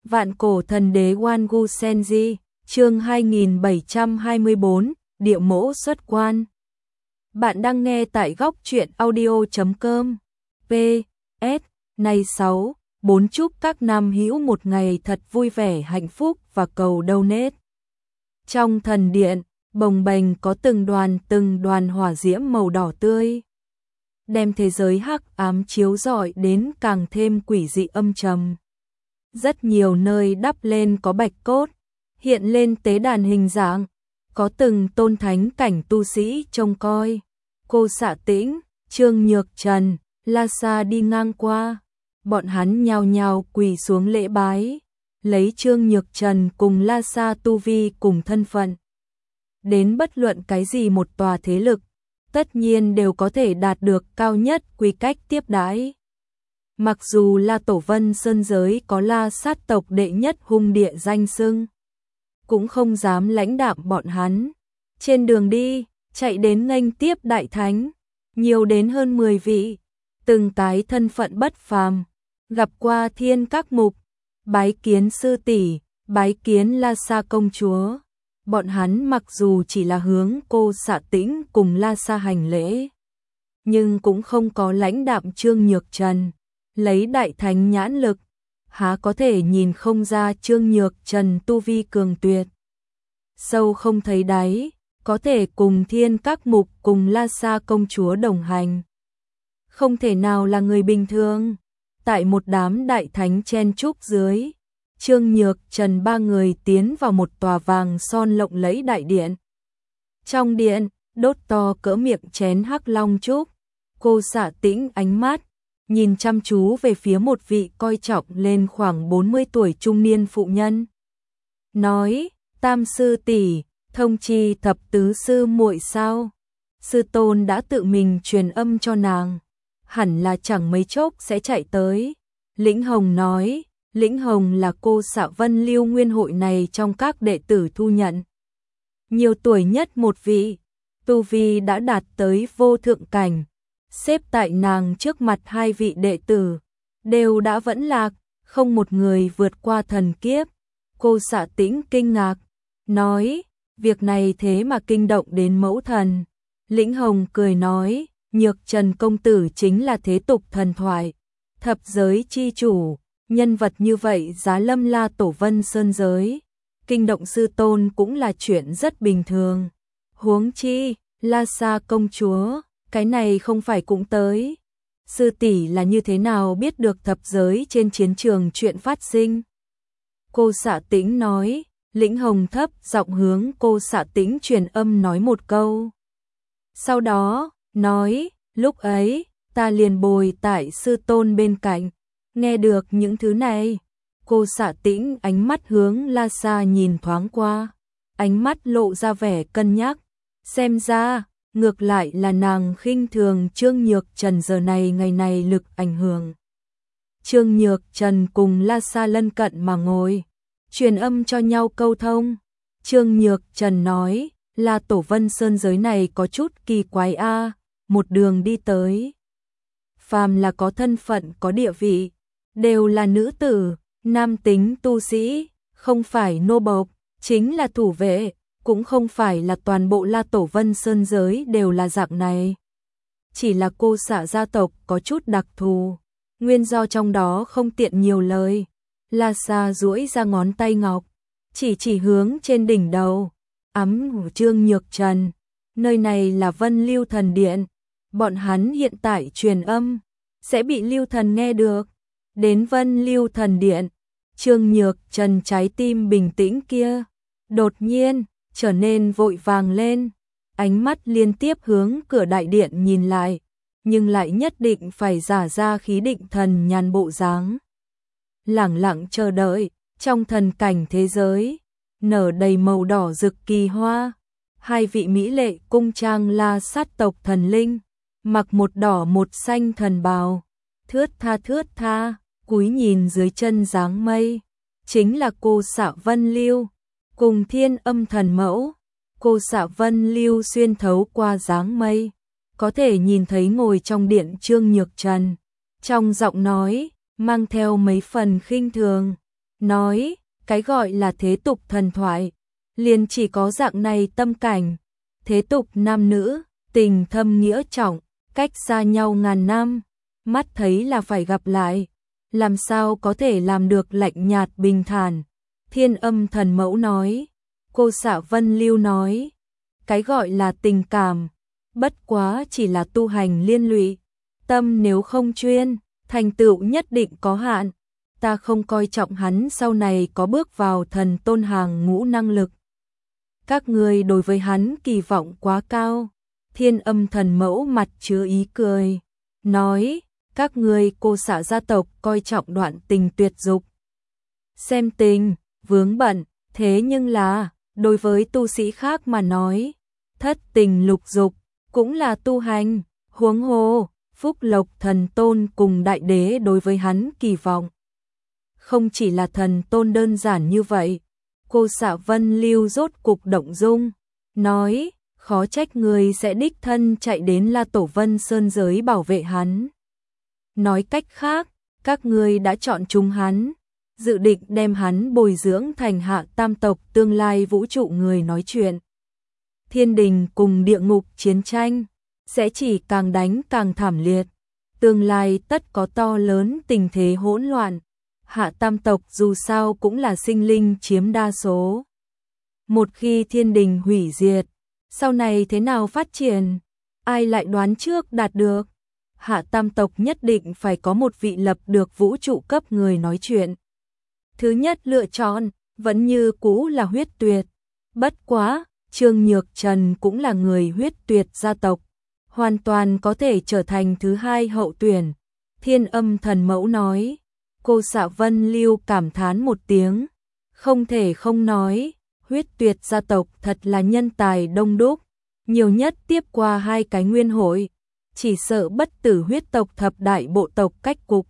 Vạn cổ thần đế Wangu Senji, chương 2724, địa mẫu xuất quan. Bạn đang nghe tại góc truyện audio.com. PS, này 4 chúc các nam hữu một ngày thật vui vẻ hạnh phúc và cầu donate. Trong thần điện, bồng bềnh có từng đoàn hỏa diễm màu đỏ tươi, đem thế giới hắc ám chiếu rọi đến càng thêm quỷ dị âm trầm. Rất nhiều nơi đắp lên có bạch cốt, hiện lên tế đàn hình dạng, có từng tôn thánh cảnh tu sĩ trông coi. Cô Xạ Tĩnh, Trương Nhược Trần, La Sa đi ngang qua, bọn hắn nhao nhao quỳ xuống lễ bái, lấy Trương Nhược Trần cùng La Sa tu vi cùng thân phận. Đến bất luận cái gì một tòa thế lực, tất nhiên đều có thể đạt được cao nhất quy cách tiếp đãi. Mặc dù La Tổ Vân Sơn giới có La sát tộc đệ nhất hung địa danh xưng, cũng không dám lãnh đạm bọn hắn. Trên đường đi, chạy đến nghênh tiếp đại thánh, nhiều đến hơn 10 vị, từng cái thân phận bất phàm, gặp qua thiên các mục, bái kiến sư tỷ, bái kiến La Sa công chúa. Bọn hắn mặc dù chỉ là hướng Cô Xạ Tĩnh cùng La Sa hành lễ, nhưng cũng không có lãnh đạm Trương Nhược Trần. Lấy đại thánh nhãn lực, há có thể nhìn không ra Trương Nhược Trần tu vi cường tuyệt, sâu không thấy đáy, có thể cùng thiên các mục cùng La Sa công chúa đồng hành. Không thể nào là người bình thường. Tại một đám đại thánh chen chúc dưới, Trương Nhược Trần ba người tiến vào một tòa vàng son lộng lẫy đại điện. Trong điện, đốt to cỡ miệng chén hắc long trúc. Cô Xạ Tĩnh ánh mắt nhìn chăm chú về phía một vị coi trọng lên khoảng 40 tuổi trung niên phụ nhân. Nói, Tam sư tỷ, thông chi thập tứ sư muội sao? Sư tôn đã tự mình truyền âm cho nàng, hẳn là chẳng mấy chốc sẽ chạy tới. Lĩnh Hồng nói, Lĩnh Hồng là cô Xạ Vân Lưu Nguyên hội này trong các đệ tử thu nhận, nhiều tuổi nhất một vị, tu vi đã đạt tới vô thượng cảnh. Xếp tại nàng trước mặt hai vị đệ tử, đều đã vẫn lạc, không một người vượt qua thần kiếp. Cô Xạ Tĩnh kinh ngạc, nói, việc này thế mà kinh động đến mẫu thần. Lĩnh Hồng cười nói, Nhược Trần công tử chính là thế tục thần thoại, thập giới chi chủ, nhân vật như vậy giá lâm La Tổ Vân Sơn giới, kinh động sư tôn cũng là chuyện rất bình thường. Huống chi, La Sa công chúa, cái này không phải cũng tới. Sư tỷ là như thế nào biết được thập giới trên chiến trường chuyện phát sinh? Cô Xạ Tĩnh nói. Lĩnh Hồng thấp giọng hướng Cô Xạ Tĩnh truyền âm nói một câu. Sau đó, nói, lúc ấy, ta liền bồi tại sư tôn bên cạnh, nghe được những thứ này. Cô Xạ Tĩnh ánh mắt hướng La Sa nhìn thoáng qua, ánh mắt lộ ra vẻ cân nhắc, xem ra ngược lại là nàng khinh thường Trương Nhược Trần giờ này ngày này lực ảnh hưởng. Trương Nhược Trần cùng La Sa lân cận mà ngồi, truyền âm cho nhau câu thông. Trương Nhược Trần nói, là Tổ Vân Sơn giới này có chút kỳ quái a, một đường đi tới, phàm là có thân phận có địa vị, đều là nữ tử, nam tính tu sĩ, không phải nô bộc, chính là thủ vệ. Cũng không phải là toàn bộ La Tổ Vân Sơn giới đều là dạng này. Chỉ là Cô Xạ gia tộc có chút đặc thù, nguyên do trong đó không tiện nhiều lời. La Sa duỗi ra ngón tay ngọc, chỉ hướng trên đỉnh đầu, ấm của Trương Nhược Trần. Nơi này là Vân Lưu Thần Điện, bọn hắn hiện tại truyền âm, sẽ bị Lưu Thần nghe được. Đến Vân Lưu Thần Điện, Trương Nhược Trần trái tim bình tĩnh kia, đột nhiên trở nên vội vàng lên, ánh mắt liên tiếp hướng cửa đại điện nhìn lại, nhưng lại nhất định phải giả ra khí định thần nhàn bộ dáng. Lẳng lặng chờ đợi, trong thần cảnh thế giới, nở đầy màu đỏ rực kỳ hoa, hai vị mỹ lệ cung trang La sát tộc thần linh, mặc một đỏ một xanh thần bào, thướt tha, cúi nhìn dưới chân dáng mây, chính là Cô Xạ Vân Lưu cùng Thiên Âm thần mẫu. Cô Xạ Vân Lưu xuyên thấu qua dáng mây, có thể nhìn thấy ngồi trong điện Trương Nhược Trần, trong giọng nói mang theo mấy phần khinh thường. nói, cái gọi là thế tục thần thoại, liền chỉ có dạng này tâm cảnh, thế tục nam nữ, tình thâm nghĩa trọng, cách xa nhau ngàn năm, mắt thấy là phải gặp lại, làm sao có thể làm được lạnh nhạt bình thản. Thiên Âm Thần Mẫu nói, cô Xạ Vân Lưu nói, cái gọi là tình cảm, bất quá chỉ là tu hành liên lụy, tâm nếu không chuyên, thành tựu nhất định có hạn, ta không coi trọng hắn sau này có bước vào thần tôn hàng ngũ năng lực. Các người đối với hắn kỳ vọng quá cao. Thiên Âm Thần Mẫu mặt chứa ý cười, nói, các người cô Xạ gia tộc coi trọng đoạn tình tuyệt dục. Xem tình, vướng bận, thế nhưng là, đối với tu sĩ khác mà nói, thất tình lục dục, cũng là tu hành, huống hồ, Phúc Lộc Thần Tôn cùng Đại Đế đối với hắn kỳ vọng. Không chỉ là thần tôn đơn giản như vậy, cô Xạ Vân Lưu rốt cục động dung, nói, khó trách người sẽ đích thân chạy đến La Tổ Vân Sơn giới bảo vệ hắn. Nói cách khác, các ngươi đã chọn chúng hắn, dự định đem hắn bồi dưỡng thành Hạ Tam tộc tương lai vũ trụ người nói chuyện. Thiên đình cùng địa ngục chiến tranh, sẽ chỉ càng đánh càng thảm liệt, tương lai tất có to lớn tình thế hỗn loạn. Hạ Tam tộc dù sao cũng là sinh linh chiếm đa số. Một khi thiên đình hủy diệt, sau này thế nào phát triển, ai lại đoán trước đạt được. Hạ Tam tộc nhất định phải có một vị lập được vũ trụ cấp người nói chuyện. Thứ nhất lựa chọn, vẫn như cũ là Huyết Tuyệt. Bất quá, Trương Nhược Trần cũng là người Huyết Tuyệt gia tộc, hoàn toàn có thể trở thành thứ hai hậu tuyển. Thiên Âm Thần Mẫu nói, cô Xạ Vân Lưu cảm thán một tiếng, không thể không nói, Huyết Tuyệt gia tộc thật là nhân tài đông đúc, nhiều nhất tiếp qua 2 cái nguyên hội, chỉ sợ bất tử huyết tộc thập đại bộ tộc cách cục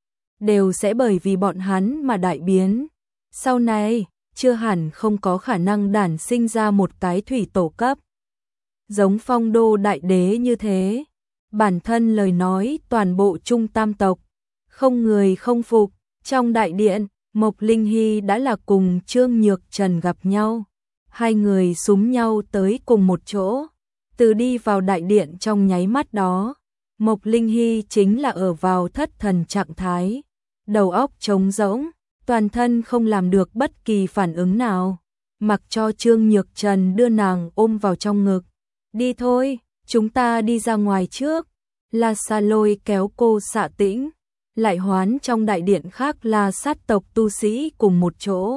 đều sẽ bởi vì bọn hắn mà đại biến. Sau này, chưa hẳn không có khả năng đản sinh ra một cái thủy tổ cấp. Giống Phong Đô Đại Đế như thế, bản thân lời nói toàn bộ Trung Tam tộc, không người không phục. Trong đại điện, Mộc Linh Hy đã là cùng Trương Nhược Trần gặp nhau. Hai người súm nhau tới cùng một chỗ. Từ đi vào đại điện trong nháy mắt đó, Mộc Linh Hy chính là ở vào thất thần trạng thái. Đầu óc trống rỗng, toàn thân không làm được bất kỳ phản ứng nào. Mặc cho Trương Nhược Trần đưa nàng ôm vào trong ngực. Đi thôi, chúng ta đi ra ngoài trước. La Sa lôi kéo cô Xạ Tĩnh, lại hoán trong đại điện khác là sát tộc tu sĩ cùng một chỗ.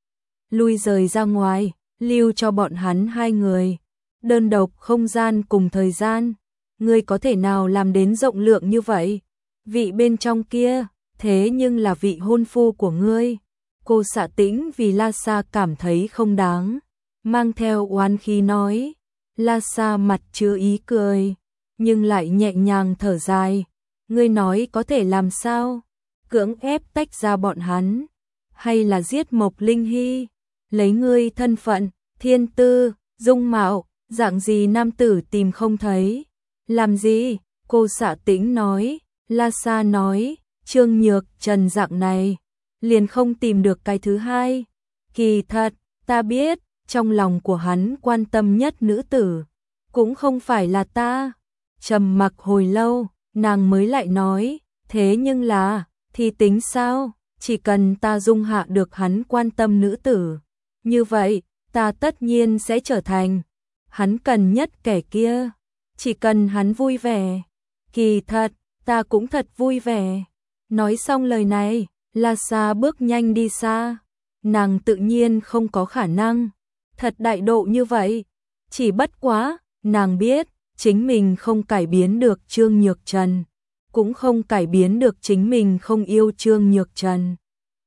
Lui rời ra ngoài, lưu cho bọn hắn 2 người. Đơn độc không gian cùng thời gian. Ngươi có thể nào làm đến rộng lượng như vậy? Vị bên trong kia, thế nhưng là vị hôn phu của ngươi. Cô Xạ Tĩnh vì La Sa cảm thấy không đáng, mang theo oán khí nói. La Sa mặt chứa ý cười, nhưng lại nhẹ nhàng thở dài. Ngươi nói có thể làm sao? Cưỡng ép tách ra bọn hắn, hay là giết Mộc Linh Hy? Lấy ngươi thân phận, thiên tư, dung mạo, dạng gì nam tử tìm không thấy? Làm gì? Cô Xạ Tĩnh nói. La Sa nói, Trương Nhược Trần dạng này, liền không tìm được cái thứ hai. Kỳ thật, ta biết, trong lòng của hắn quan tâm nhất nữ tử, cũng không phải là ta. Trầm mặc hồi lâu, nàng mới lại nói, thế nhưng là, thì tính sao? Chỉ cần ta dung hạ được hắn quan tâm nữ tử, như vậy, ta tất nhiên sẽ trở thành hắn cần nhất kẻ kia. Chỉ cần hắn vui vẻ. Kỳ thật, ta cũng thật vui vẻ. Nói xong lời này, La Sa bước nhanh đi xa. Nàng tự nhiên không có khả năng thật đại độ như vậy. Chỉ bất quá, nàng biết, chính mình không cải biến được Trương Nhược Trần, cũng không cải biến được chính mình không yêu Trương Nhược Trần.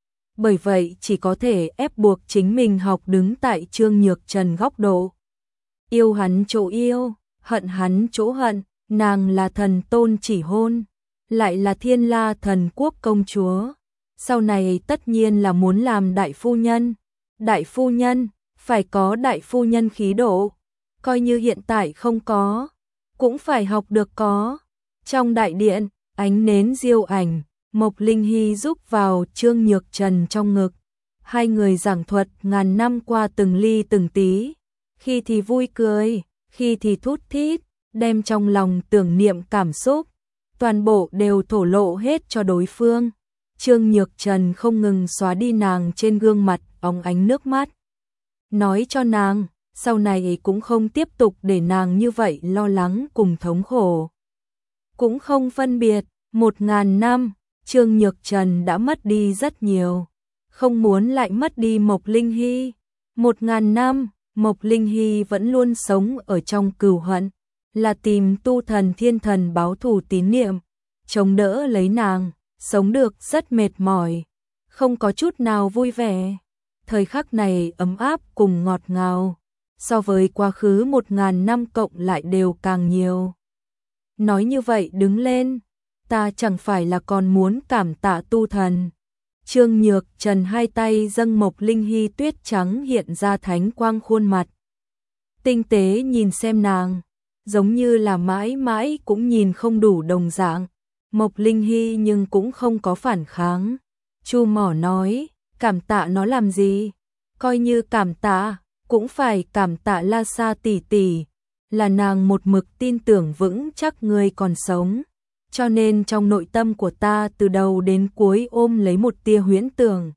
Bởi vậy chỉ có thể ép buộc chính mình học đứng tại Trương Nhược Trần góc độ. Yêu hắn chỗ yêu, hận hắn chỗ hận. Nàng là thần tôn chỉ hôn, lại là Thiên La Thần Quốc công chúa. Sau này tất nhiên là muốn làm đại phu nhân. Đại phu nhân, phải có đại phu nhân khí độ. Coi như hiện tại không có, cũng phải học được có. Trong đại điện, ánh nến diêu ảnh, Mộc Linh Hy rúc vào Trương Nhược Trần trong ngực, Hai người giảng thuật ngàn năm qua từng ly từng tí, khi thì vui cười, khi thì thút thít, đem trong lòng tưởng niệm cảm xúc, toàn bộ đều thổ lộ hết cho đối phương. Trương Nhược Trần không ngừng xóa đi nàng trên gương mặt óng ánh nước mắt, nói cho nàng, sau này cũng không tiếp tục để nàng như vậy lo lắng cùng thống khổ. Cũng không phân biệt, 1000 năm, Trương Nhược Trần đã mất đi rất nhiều, không muốn lại mất đi Mộc Linh Hy. 1000 năm, Mộc Linh Hy vẫn luôn sống ở trong cừu hận, là tìm tu thần thiên thần báo thù tín niệm, chống đỡ lấy nàng, sống được rất mệt mỏi, không có chút nào vui vẻ. Thời khắc này ấm áp cùng ngọt ngào, so với quá khứ 1000 năm cộng lại đều càng nhiều. Nói như vậy đứng lên, ta chẳng phải là còn muốn cảm tạ tu thần. Trương Nhược Trần hai tay dâng Mộc Linh Hy tuyết trắng hiện ra thánh quang khuôn mặt. Tinh tế nhìn xem nàng, giống như là mãi mãi cũng nhìn không đủ đồng dạng. Mộc Linh Hy nhưng cũng không có phản kháng. Chu Mỏ nói, cảm tạ nó làm gì? Coi như cảm tạ, cũng phải cảm tạ La Sa tỷ tỷ, là nàng một mực tin tưởng vững chắc ngươi còn sống. Cho nên trong nội tâm của ta từ đầu đến cuối ôm lấy một tia huyễn tưởng.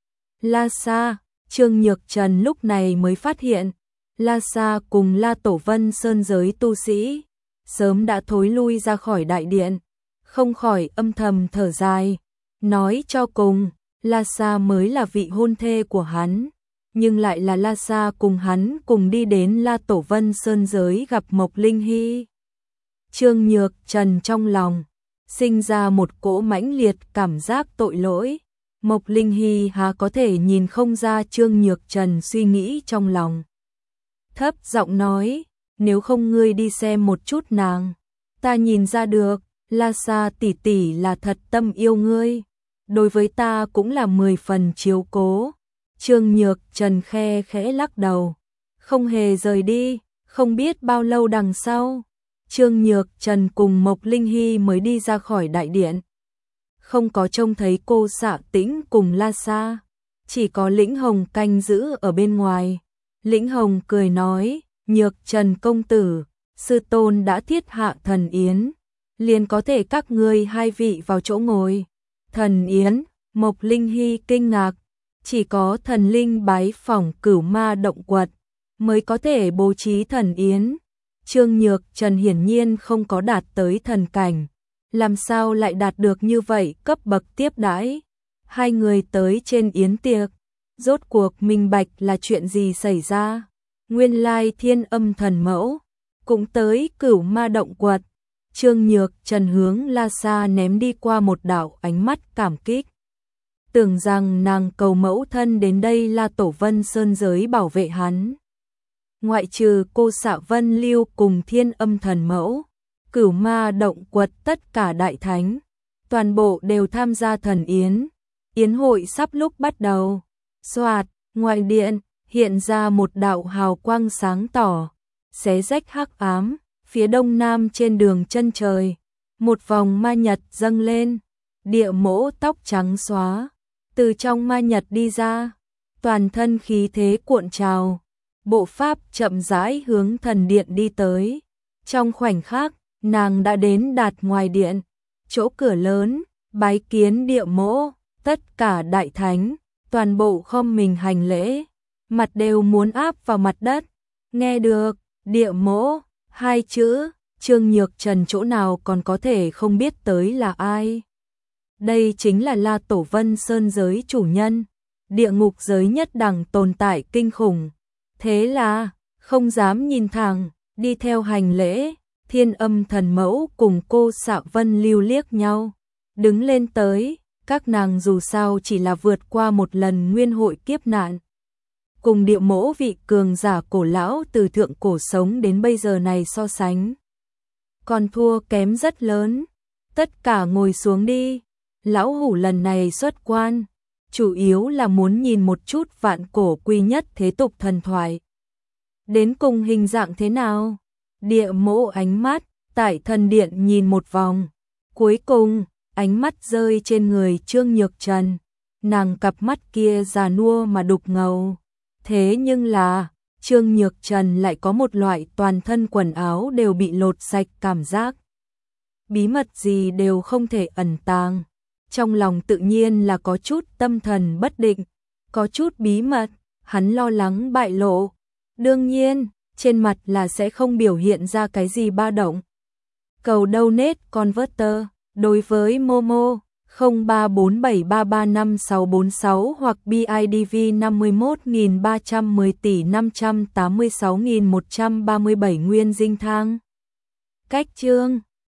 La Sa, Trương Nhược Trần lúc này mới phát hiện, La Sa cùng La Tổ Vân Sơn giới tu sĩ, sớm đã thối lui ra khỏi đại điện, không khỏi âm thầm thở dài, nói cho cùng, La Sa mới là vị hôn thê của hắn, nhưng lại là La Sa cùng hắn cùng đi đến La Tổ Vân Sơn giới gặp Mộc Linh Hy. Trương Nhược Trần trong lòng sinh ra một cỗ mãnh liệt cảm giác tội lỗi. Mộc Linh Hy há có thể nhìn không ra Trương Nhược Trần suy nghĩ trong lòng. Thấp giọng nói, nếu không ngươi đi xem một chút nàng, ta nhìn ra được, La Sa tỷ tỷ là thật tâm yêu ngươi, đối với ta cũng là 10 phần chiếu cố. Trương Nhược Trần khe khẽ lắc đầu, không hề rời đi, không biết bao lâu đằng sau, Trương Nhược Trần cùng Mộc Linh Hy mới đi ra khỏi đại điện. Không có trông thấy cô Xạ Tĩnh cùng La Sa, chỉ có Lĩnh Hồng canh giữ ở bên ngoài. Lĩnh Hồng cười nói, Nhược Trần công tử, sư tôn đã thiết hạ thần yến, liền có thể các ngươi hai vị vào chỗ ngồi. Thần yến, Mộc Linh Hy kinh ngạc, chỉ có thần linh bái phỏng Cửu Ma động quật mới có thể bố trí thần yến. Trương Nhược Trần hiển nhiên không có đạt tới thần cảnh, làm sao lại đạt được như vậy cấp bậc tiếp đãi. Hai người tới trên yến tiệc, rốt cuộc minh bạch là chuyện gì xảy ra. Nguyên lai Thiên Âm thần mẫu cũng tới Cửu Ma động quật. Trương Nhược Trần hướng La Sa ném đi qua một đạo ánh mắt cảm kích, tưởng rằng nàng cầu mẫu thân đến đây La Tổ Vân Sơn giới bảo vệ hắn. Ngoại trừ cô Xạ Vân Lưu cùng Thiên Âm thần mẫu, Cửu Ma động quật tất cả đại thánh, toàn bộ đều tham gia thần yến. Yến hội sắp lúc bắt đầu. Soạt, ngoài điện hiện ra một đạo hào quang sáng tỏ, xé rách hắc ám. Phía đông nam trên đường chân trời, một vòng ma nhật dâng lên. Địa Mỗ tóc trắng xóa từ trong ma nhật đi ra, toàn thân khí thế cuộn trào, bộ pháp chậm rãi hướng thần điện đi tới. Trong khoảnh khắc, nàng đã đến đạt ngoài điện, chỗ cửa lớn, bái kiến Địa Mỗ. Tất cả đại thánh, toàn bộ khom mình hành lễ, mặt đều muốn áp vào mặt đất. Nghe được Địa Mỗ hai chữ, Trương Nhược Trần chỗ nào còn có thể không biết tới là ai. Đây chính là La Tổ Vân Sơn giới chủ nhân, địa ngục giới nhất đẳng tồn tại kinh khủng. Thế là, không dám nhìn thẳng, đi theo hành lễ. Thiên Âm thần mẫu cùng cô Xạ Vân Lưu liếc nhau, đứng lên tới. Các nàng dù sao chỉ là vượt qua một lần nguyên hội kiếp nạn, cùng Địa Mỗ vị cường giả cổ lão từ thượng cổ sống đến bây giờ này so sánh, còn thua kém rất lớn. Tất cả ngồi xuống đi. Lão hủ lần này xuất quan, chủ yếu là muốn nhìn một chút vạn cổ quy nhất thế tục thần thoại. Đến cùng hình dạng thế nào? Địa Mỗ ánh mắt tại thần điện nhìn một vòng, cuối cùng ánh mắt rơi trên người Trương Nhược Trần. nàng cặp mắt kia già nua mà đục ngầu. Thế nhưng là, Trương Nhược Trần lại có một loại toàn thân quần áo đều bị lột sạch cảm giác. Bí mật gì đều không thể ẩn tàng. Trong lòng tự nhiên là có chút tâm thần bất định, có chút bí mật, hắn lo lắng bại lộ. Đương nhiên, trên mặt là sẽ không biểu hiện ra cái gì ba động. Cầu donate converter đối với Momo 0347335646 hoặc BIDV 51.310 tỷ 586.137 nguyên dinh thang. Cách chương